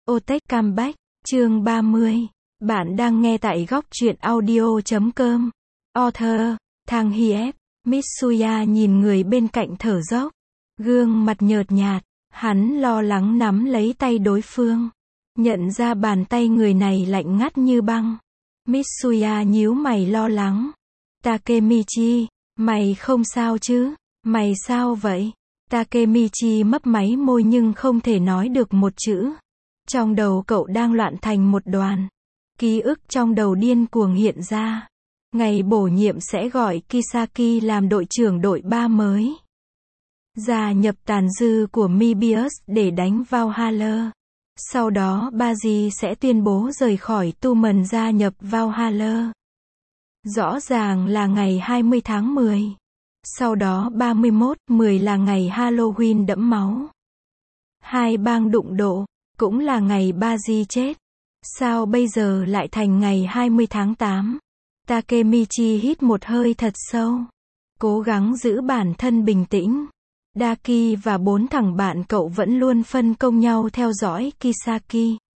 Otech Comeback, chương 30. Bạn đang nghe tại góc truyện audio.com. Author, Thang Hiep. Mitsuya nhìn người bên cạnh thở dốc. Gương mặt nhợt nhạt, hắn lo lắng nắm lấy tay đối phương. Nhận ra bàn tay người này lạnh ngắt như băng. Mitsuya nhíu mày lo lắng. Takemichi, mày không sao chứ? Mày sao vậy? Takemichi mấp máy môi nhưng không thể nói được một chữ. Trong đầu cậu đang loạn thành một đoàn. Ký ức trong đầu điên cuồng hiện ra. Ngày bổ nhiệm sẽ gọi Kisaki làm đội trưởng đội 3 mới. Gia nhập tàn dư của Mebius để đánh Valhalla. Sau đó Baji sẽ tuyên bố rời khỏi Tumen gia nhập Valhalla. Rõ ràng là ngày 20 tháng 10. Sau đó 31/10 là ngày Halloween đẫm máu. Hai bang đụng độ, cũng là ngày Baji chết. Sao bây giờ lại thành ngày 20 tháng 8? Takemichi hít một hơi thật sâu. Cố gắng giữ bản thân bình tĩnh. Daki và 4 thằng bạn cậu vẫn luôn phân công nhau theo dõi Kisaki.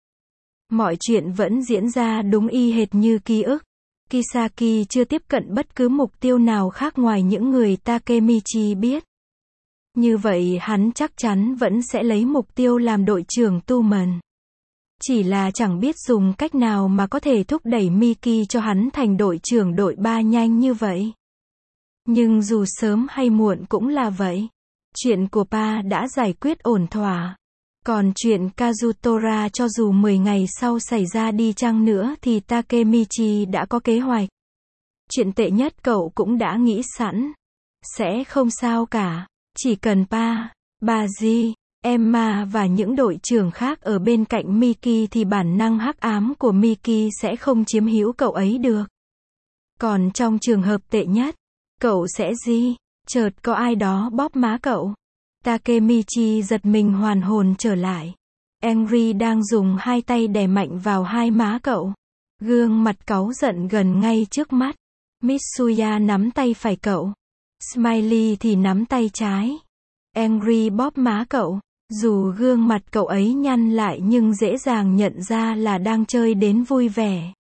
Mọi chuyện vẫn diễn ra đúng y hệt như ký ức. Kisaki chưa tiếp cận bất cứ mục tiêu nào khác ngoài những người Takemichi biết. Như vậy hắn chắc chắn vẫn sẽ lấy mục tiêu làm đội trưởng Tumen. Chỉ là chẳng biết dùng cách nào mà có thể thúc đẩy Miki cho hắn thành đội trưởng đội 3 nhanh như vậy. Nhưng dù sớm hay muộn cũng là vậy. Chuyện của Pa đã giải quyết ổn thỏa. Còn chuyện Kazutora cho dù 10 ngày sau xảy ra đi chăng nữa thì Takemichi đã có kế hoạch. Chuyện tệ nhất cậu cũng đã nghĩ sẵn. Sẽ không sao cả. Chỉ cần Pa, Baji, Emma và những đội trưởng khác ở bên cạnh Miki thì bản năng hắc ám của Miki sẽ không chiếm hữu cậu ấy được. Còn trong trường hợp tệ nhất, cậu sẽ gì? Chợt có ai đó bóp má cậu. Takemichi giật mình hoàn hồn trở lại. Henry đang dùng hai tay đè mạnh vào hai má cậu. Gương mặt cáu giận gần ngay trước mắt. Mitsuya nắm tay phải cậu. Smiley thì nắm tay trái. Henry bóp má cậu. Dù gương mặt cậu ấy nhăn lại nhưng dễ dàng nhận ra là đang chơi đến vui vẻ.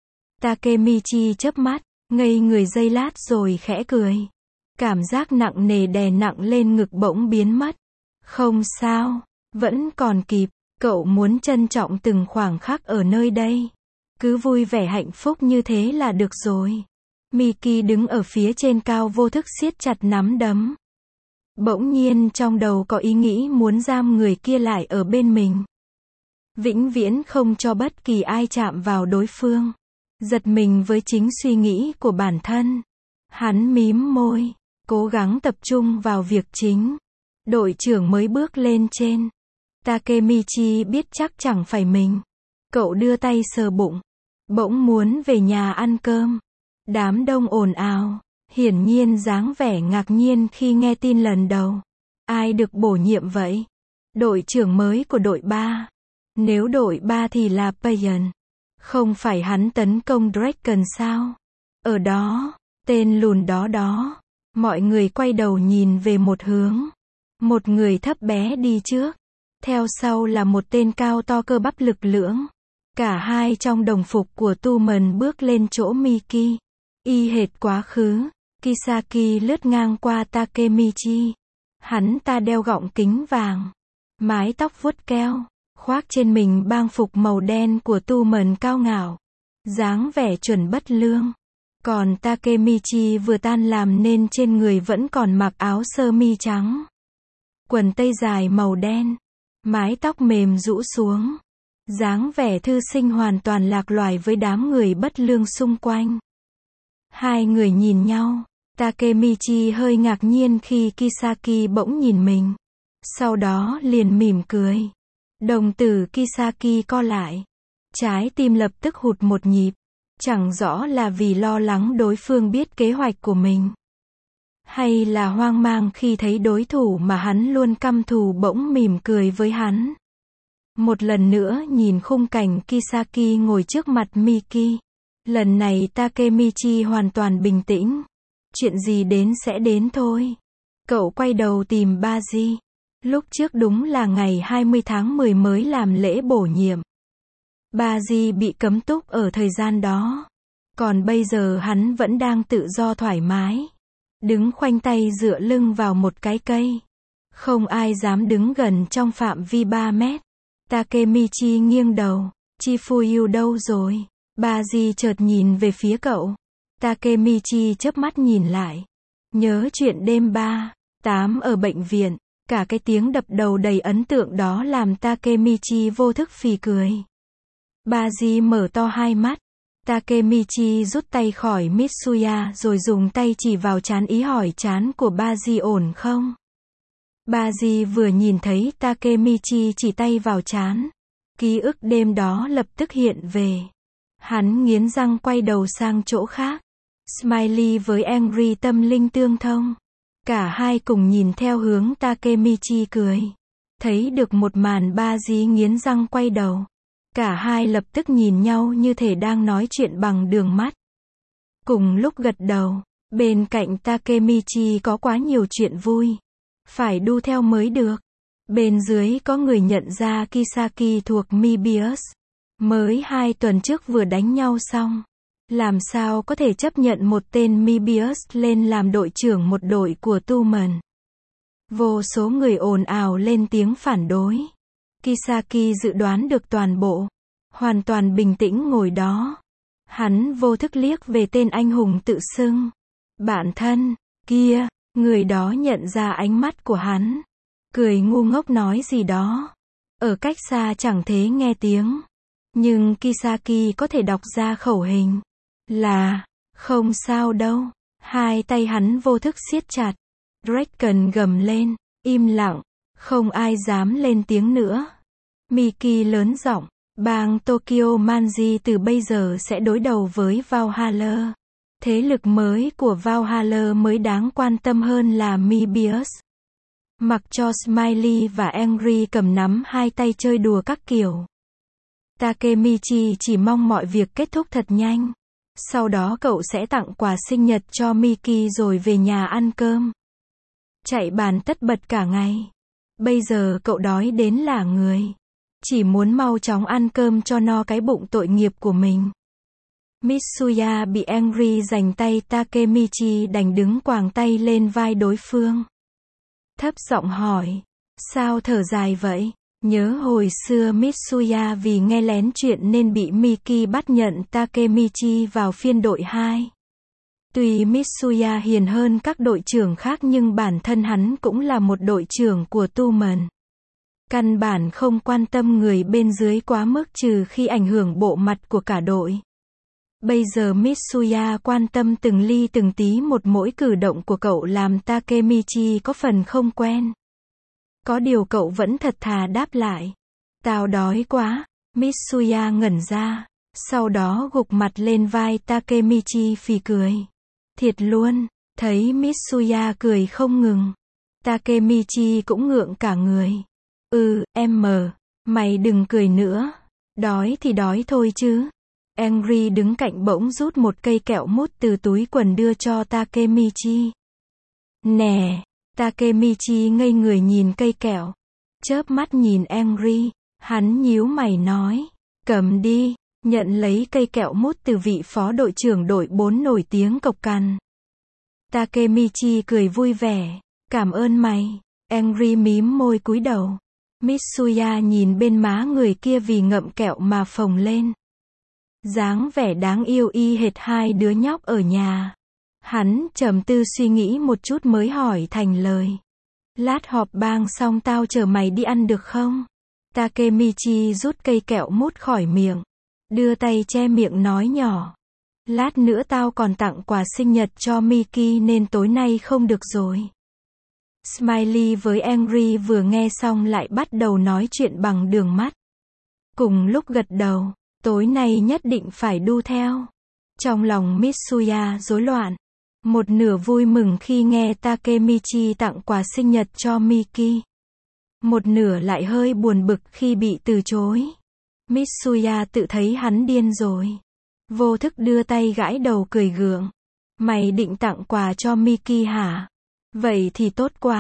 Takemichi chớp mắt, ngây người giây lát rồi khẽ cười. Cảm giác nặng nề đè nặng lên ngực bỗng biến mất. Không sao, vẫn còn kịp, cậu muốn trân trọng từng khoảng khắc ở nơi đây. Cứ vui vẻ hạnh phúc như thế là được rồi. Miki đứng ở phía trên cao vô thức siết chặt nắm đấm. Bỗng nhiên trong đầu có ý nghĩ muốn giam người kia lại ở bên mình. Vĩnh viễn không cho bất kỳ ai chạm vào đối phương. Giật mình với chính suy nghĩ của bản thân. Hắn mím môi, cố gắng tập trung vào việc chính. Đội trưởng mới bước lên trên. Takemichi biết chắc chẳng phải mình. Cậu đưa tay sờ bụng. Bỗng muốn về nhà ăn cơm. Đám đông ồn ào. Hiển nhiên dáng vẻ ngạc nhiên khi nghe tin lần đầu. Ai được bổ nhiệm vậy? Đội trưởng mới của đội 3. Nếu đội 3 thì là Payan. Không phải hắn tấn công Draken sao? Ở đó, tên lùn đó. Mọi người quay đầu nhìn về một hướng. Một người thấp bé đi trước. Theo sau là một tên cao to cơ bắp lực lưỡng. Cả hai trong đồng phục của Tumen bước lên chỗ Miki. Y hệt quá khứ. Kisaki lướt ngang qua Takemichi. Hắn ta đeo gọng kính vàng. Mái tóc vuốt keo. Khoác trên mình bang phục màu đen của Tumen cao ngạo. Dáng vẻ chuẩn bất lương. Còn Takemichi vừa tan làm nên trên người vẫn còn mặc áo sơ mi trắng. Quần tây dài màu đen. Mái tóc mềm rũ xuống. Dáng vẻ thư sinh hoàn toàn lạc loài với đám người bất lương xung quanh. Hai người nhìn nhau. Takemichi hơi ngạc nhiên khi Kisaki bỗng nhìn mình. Sau đó liền mỉm cười. Đồng tử Kisaki co lại. Trái tim lập tức hụt một nhịp. Chẳng rõ là vì lo lắng đối phương biết kế hoạch của mình. Hay là hoang mang khi thấy đối thủ mà hắn luôn căm thù bỗng mỉm cười với hắn. Một lần nữa nhìn khung cảnh Kisaki ngồi trước mặt Miki. Lần này Takemichi hoàn toàn bình tĩnh. Chuyện gì đến sẽ đến thôi. Cậu quay đầu tìm Baji. Lúc trước đúng là ngày 20 tháng 10 mới làm lễ bổ nhiệm. Baji bị cấm túc ở thời gian đó. Còn bây giờ hắn vẫn đang tự do thoải mái. Đứng khoanh tay dựa lưng vào một cái cây. Không ai dám đứng gần trong phạm vi 3 mét. Takemichi nghiêng đầu. Chifuyu đâu rồi? Baji chợt nhìn về phía cậu. Takemichi chớp mắt nhìn lại. Nhớ chuyện đêm 3/8 ở bệnh viện. Cả cái tiếng đập đầu đầy ấn tượng đó làm Takemichi vô thức phì cười. Baji mở to hai mắt. Takemichi rút tay khỏi Mitsuya rồi dùng tay chỉ vào trán ý hỏi trán của Baji ổn không? Baji vừa nhìn thấy Takemichi chỉ tay vào trán. Ký ức đêm đó lập tức hiện về. Hắn nghiến răng quay đầu sang chỗ khác. Smiley với Angry tâm linh tương thông. Cả hai cùng nhìn theo hướng Takemichi cười. Thấy được một màn Baji nghiến răng quay đầu. Cả hai lập tức nhìn nhau như thể đang nói chuyện bằng đường mắt. Cùng lúc gật đầu, bên cạnh Takemichi có quá nhiều chuyện vui. Phải đu theo mới được. Bên dưới có người nhận ra Kisaki thuộc Moebius. Mới 2 tuần trước vừa đánh nhau xong. Làm sao có thể chấp nhận một tên Moebius lên làm đội trưởng một đội của Tumen. Vô số người ồn ào lên tiếng phản đối. Kisaki dự đoán được toàn bộ. Hoàn toàn bình tĩnh ngồi đó. Hắn vô thức liếc về tên anh hùng tự xưng. Bạn thân, kia, người đó nhận ra ánh mắt của hắn. Cười ngu ngốc nói gì đó. Ở cách xa chẳng thế nghe tiếng. Nhưng Kisaki có thể đọc ra khẩu hình. Là, không sao đâu. Hai tay hắn vô thức siết chặt. Draken gầm lên, im lặng. Không ai dám lên tiếng nữa. Miki lớn giọng. Bang Tokyo Manji từ bây giờ sẽ đối đầu với Valhalla. Thế lực mới của Valhalla mới đáng quan tâm hơn là Moebius. Mặc cho Smiley và Angry cầm nắm hai tay chơi đùa các kiểu. Takemichi chỉ mong mọi việc kết thúc thật nhanh. Sau đó cậu sẽ tặng quà sinh nhật cho Miki rồi về nhà ăn cơm. Chạy bàn tất bật cả ngày. Bây giờ cậu đói đến lả người. Chỉ muốn mau chóng ăn cơm cho no cái bụng tội nghiệp của mình. Mitsuya bị Angry giành tay Takemichi đành đứng quàng tay lên vai đối phương. Thấp giọng hỏi. Sao thở dài vậy? Nhớ hồi xưa Mitsuya vì nghe lén chuyện nên bị Miki bắt nhận Takemichi vào phiên đội 2. Tuy Mitsuya hiền hơn các đội trưởng khác nhưng bản thân hắn cũng là một đội trưởng của Tumen. Căn bản không quan tâm người bên dưới quá mức trừ khi ảnh hưởng bộ mặt của cả đội. Bây giờ Mitsuya quan tâm từng ly từng tí một mỗi cử động của cậu làm Takemichi có phần không quen. Có điều cậu vẫn thật thà đáp lại. Tao đói quá. Mitsuya ngẩn ra. Sau đó gục mặt lên vai Takemichi phì cười. Thiệt luôn. Thấy Mitsuya cười không ngừng. Takemichi cũng ngượng cả người. Mày đừng cười nữa. Đói thì đói thôi chứ. Angry đứng cạnh bỗng rút một cây kẹo mút từ túi quần đưa cho Takemichi. Nè. Takemichi ngây người nhìn cây kẹo. Chớp mắt nhìn Angry. Hắn nhíu mày nói. Cầm đi. Nhận lấy cây kẹo mút từ vị phó đội trưởng đội 4 nổi tiếng cộc cằn. Takemichi cười vui vẻ. Cảm ơn mày. Angry mím môi cúi đầu. Mitsuya nhìn bên má người kia vì ngậm kẹo mà phồng lên. Dáng vẻ đáng yêu y hệt hai đứa nhóc ở nhà. Hắn trầm tư suy nghĩ một chút mới hỏi thành lời. Lát họp bang xong tao chở mày đi ăn được không? Takemichi rút cây kẹo mút khỏi miệng. Đưa tay che miệng nói nhỏ. Lát nữa tao còn tặng quà sinh nhật cho Miki nên tối nay không được rồi. Smiley với Angry vừa nghe xong lại bắt đầu nói chuyện bằng đường mắt. Cùng lúc gật đầu. Tối nay nhất định phải đu theo. Trong lòng Mitsuya rối loạn. Một nửa vui mừng khi nghe Takemichi tặng quà sinh nhật cho Miki. Một nửa lại hơi buồn bực khi bị từ chối. Mitsuya tự thấy hắn điên rồi. Vô thức đưa tay gãi đầu cười gượng. Mày định tặng quà cho Miki hả? Vậy thì tốt quá.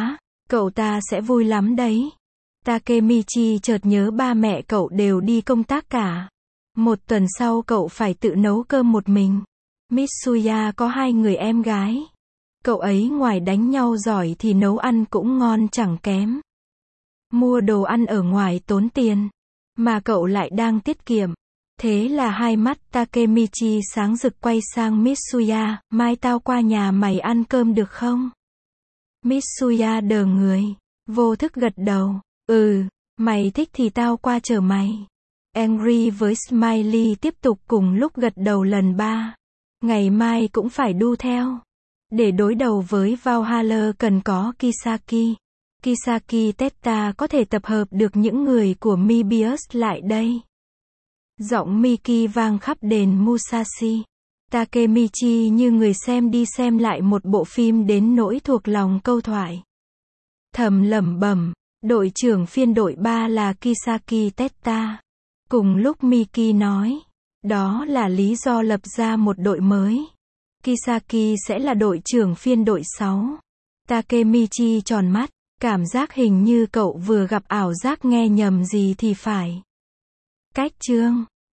Cậu ta sẽ vui lắm đấy. Takemichi chợt nhớ ba mẹ cậu đều đi công tác cả. Một tuần sau cậu phải tự nấu cơm một mình. Mitsuya có 2 người em gái. Cậu ấy ngoài đánh nhau giỏi thì nấu ăn cũng ngon chẳng kém. Mua đồ ăn ở ngoài tốn tiền, mà cậu lại đang tiết kiệm. Thế là hai mắt Takemichi sáng rực quay sang Mitsuya, mai tao qua nhà mày ăn cơm được không? Mitsuya đờ người, vô thức gật đầu, mày thích thì tao qua chờ mày. Angry với Smiley tiếp tục cùng lúc gật đầu lần 3. Ngày mai cũng phải đu theo. Để đối đầu với Valhalla cần có Kisaki. Kisaki Teta có thể tập hợp được những người của Mebius lại đây. Giọng Miki vang khắp đền Musashi. Takemichi như người xem đi xem lại một bộ phim đến nỗi thuộc lòng câu thoại. Thầm lẩm bẩm, đội trưởng phiên đội 3 là Kisaki Teta. Cùng lúc Miki nói, đó là lý do lập ra một đội mới. Kisaki sẽ là đội trưởng phiên đội 6. Takemichi tròn mắt, cảm giác hình như cậu vừa gặp ảo giác nghe nhầm gì thì phải. Cách chương